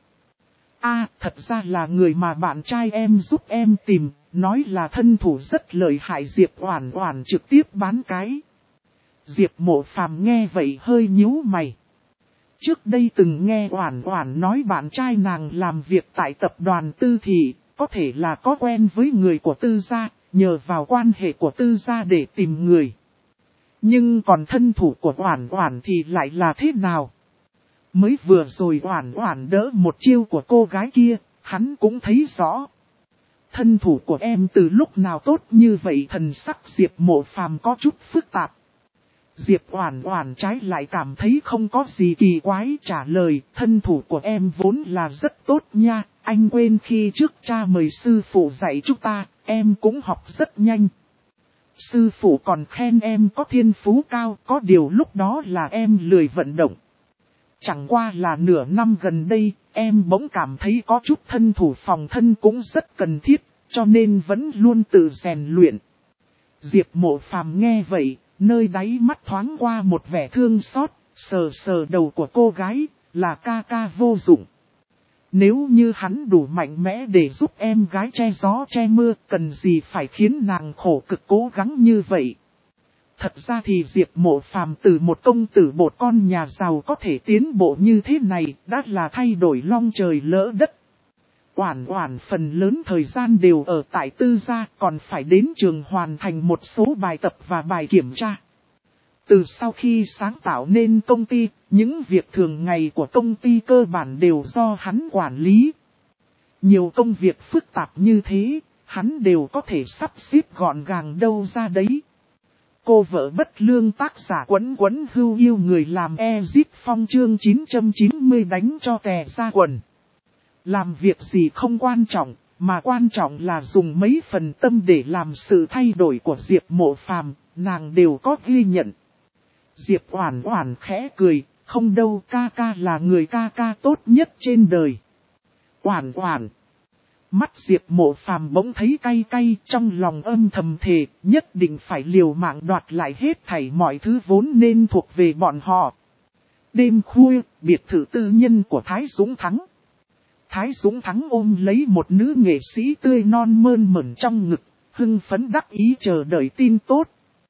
Thật ra là người mà bạn trai em giúp em tìm, nói là thân thủ rất lợi hại. Diệp Oản Oản trực tiếp bán cái. Diệp Mộ Phàm nghe vậy hơi nhíu mày. Trước đây từng nghe Oản Oản nói bạn trai nàng làm việc tại tập đoàn Tư Thị, có thể là có quen với người của Tư gia, nhờ vào quan hệ của Tư gia để tìm người. Nhưng còn thân thủ của Oản Oản thì lại là thế nào? Mới vừa rồi Oản Oản đỡ một chiêu của cô gái kia, hắn cũng thấy rõ. Thân thủ của em từ lúc nào tốt như vậy? Thần sắc Diệp Mộ Phàm có chút phức tạp. Diệp Oản Oản trái lại cảm thấy không có gì kỳ quái, trả lời, thân thủ của em vốn là rất tốt nha, anh quên khi trước cha mời sư phụ dạy chúng ta, em cũng học rất nhanh. Sư phụ còn khen em có thiên phú cao, có điều lúc đó là em lười vận động. Chẳng qua là nửa năm gần đây, em bỗng cảm thấy có chút thân thủ phòng thân cũng rất cần thiết, cho nên vẫn luôn tự rèn luyện. Diệp Mộ Phàm nghe vậy, nơi đáy mắt thoáng qua một vẻ thương xót, sờ sờ đầu của cô gái, là ca ca vô dụng. Nếu như hắn đủ mạnh mẽ để giúp em gái che gió che mưa, cần gì phải khiến nàng khổ cực cố gắng như vậy. Thật ra thì Diệp Mộ Phàm từ một công tử bột con nhà giàu có thể tiến bộ như thế này, đã là thay đổi long trời lỡ đất. Oản Oản phần lớn thời gian đều ở tại Tư gia, còn phải đến trường hoàn thành một số bài tập và bài kiểm tra. Từ sau khi sáng tạo nên công ty, những việc thường ngày của công ty cơ bản đều do hắn quản lý. Nhiều công việc phức tạp như thế, hắn đều có thể sắp xếp gọn gàng đâu ra đấy. Cô vợ bất lương tác giả Quấn Quấn Hưu yêu người làm Ezit Phong chương 990 đánh cho tè ra quần. Làm việc gì không quan trọng, mà quan trọng là dùng mấy phần tâm để làm sự thay đổi của Diệp Mộ Phàm, nàng đều có ghi nhận. Diệp Oản Oản khẽ cười, không đâu, ca ca là người ca ca tốt nhất trên đời. Oản Oản. Mắt Diệp Mộ Phàm bỗng thấy cay cay, trong lòng âm thầm thề, nhất định phải liều mạng đoạt lại hết thảy mọi thứ vốn nên thuộc về bọn họ. Đêm khuya, biệt thự tư nhân của Thái Dũng Thắng. Thái Dũng Thắng ôm lấy một nữ nghệ sĩ tươi non mơn mởn trong ngực, hưng phấn đắc ý chờ đợi tin tốt.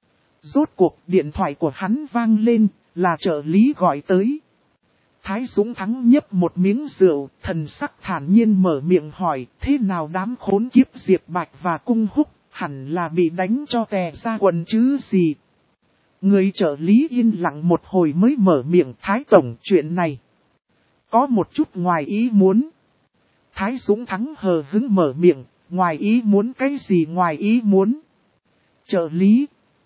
Rốt cuộc điện thoại của hắn vang lên, là trợ lý gọi tới. Thái Dũng Thắng nhấp một miếng rượu, thần sắc thản nhiên mở miệng hỏi, thế nào đám khốn kiếp Diệp Bạch và Cung Húc, hẳn là bị đánh cho tè ra quần chứ gì. Người trợ lý yên lặng một hồi mới mở miệng, Thái Tổng, chuyện này có một chút ngoài ý muốn. Thái Dũng Thắng hờ hững mở miệng, ngoài ý muốn cái gì ngoài ý muốn? Trợ lý,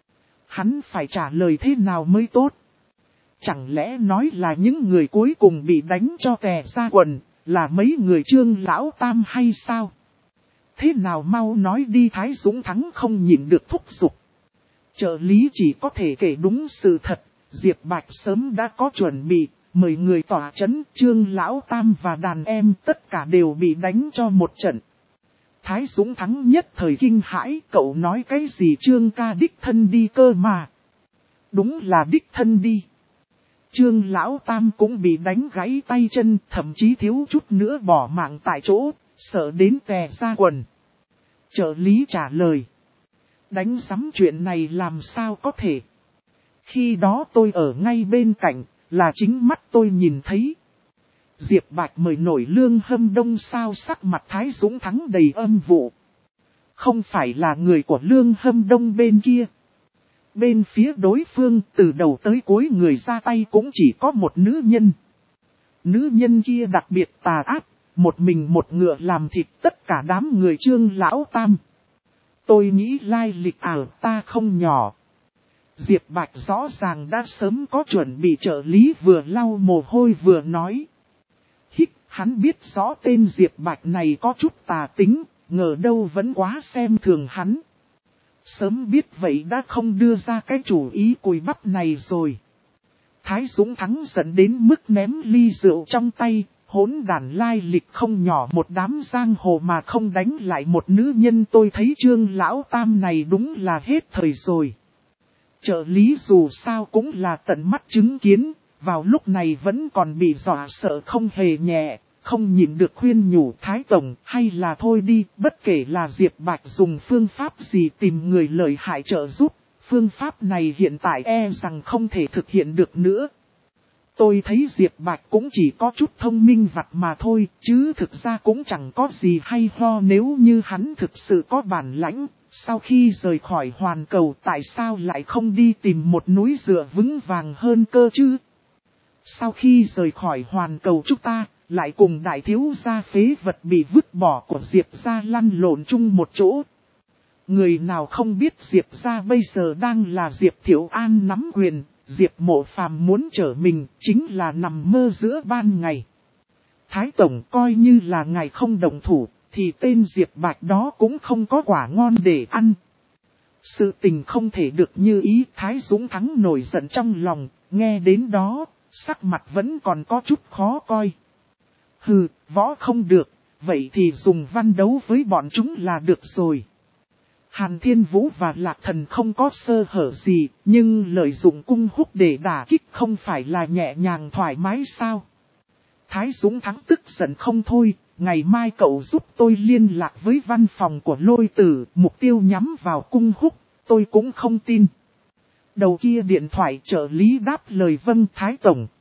hắn phải trả lời thế nào mới tốt? Chẳng lẽ nói là những người cuối cùng bị đánh cho tè ra quần, là mấy người Trương Lão Tam hay sao? Thế nào mau nói đi, Thái Dũng Thắng không nhịn được thúc giục. Trợ lý chỉ có thể kể đúng sự thật, Diệp Bạch sớm đã có chuẩn bị, mời người tỏa chấn, Trương Lão Tam và đàn em tất cả đều bị đánh cho một trận. Thái Dũng Thắng nhất thời kinh hãi, cậu nói cái gì Trương ca đích thân đi cơ mà? Đúng là đích thân đi. Trương Lão Tam cũng bị đánh gãy tay chân, thậm chí thiếu chút nữa bỏ mạng tại chỗ, sợ đến tè ra quần. Trợ lý trả lời. Đánh sắm chuyện này làm sao có thể? Khi đó tôi ở ngay bên cạnh, là chính mắt tôi nhìn thấy. Diệp Bạch mời nổi Lương Hâm Đông sao, sắc mặt Thái Dũng Thắng đầy âm vụ. Không phải là người của Lương Hâm Đông bên kia. Bên phía đối phương từ đầu tới cuối người ra tay cũng chỉ có một nữ nhân. Nữ nhân kia đặc biệt tà ác, một mình một ngựa làm thịt tất cả đám người Trương Lão Tam. Tôi nghĩ lai lịch ảo ta không nhỏ. Diệp Bạch rõ ràng đã sớm có chuẩn bị, trợ lý vừa lau mồ hôi vừa nói. Hắn biết rõ tên Diệp Bạch này có chút tà tính, ngờ đâu vẫn quá xem thường hắn. Sớm biết vậy đã không đưa ra cái chủ ý cùi bắp này rồi. Thái Dũng Thắng giận đến mức ném ly rượu trong tay, hỗn đản lai lịch không nhỏ, một đám giang hồ mà không đánh lại một nữ nhân, tôi thấy Trương Lão Tam này đúng là hết thời rồi. Trợ lý dù sao cũng là tận mắt chứng kiến, vào lúc này vẫn còn bị dọa sợ không hề nhẹ, không nhịn được khuyên nhủ Thái Tổng, hay là thôi đi, bất kể là Diệp Bạch dùng phương pháp gì tìm người lợi hại trợ giúp, phương pháp này hiện tại e rằng không thể thực hiện được nữa. Tôi thấy Diệp Bạch cũng chỉ có chút thông minh vặt mà thôi, chứ thực ra cũng chẳng có gì hay ho. Nếu như hắn thực sự có bản lãnh, sau khi rời khỏi hoàn cầu tại sao lại không đi tìm một núi dựa vững vàng hơn cơ chứ? Sau khi rời khỏi hoàn cầu chúng ta, lại cùng đại thiếu gia phế vật bị vứt bỏ của Diệp gia lăn lộn chung một chỗ. Người nào không biết Diệp gia bây giờ đang là Diệp Thiệu An nắm quyền, Diệp Mộ Phàm muốn trở mình chính là nằm mơ giữa ban ngày. Thái Tổng, coi như là ngài không đồng thủ, thì tên Diệp Bạch đó cũng không có quả ngon để ăn. Sự tình không thể được như ý, Thái Dũng Thắng nổi giận trong lòng, nghe đến đó, sắc mặt vẫn còn có chút khó coi. Hừ, võ không được, vậy thì dùng văn đấu với bọn chúng là được rồi. Hàn Thiên Vũ và Lạc Thần không có sơ hở gì, nhưng lợi dụng Cung Húc để đả kích không phải là nhẹ nhàng thoải mái sao? Thái Dũng Thắng tức giận không thôi, ngày mai cậu giúp tôi liên lạc với văn phòng của Lôi Tử, mục tiêu nhắm vào Cung Húc, tôi cũng không tin. Đầu kia điện thoại trợ lý đáp lời vâng Thái Tổng,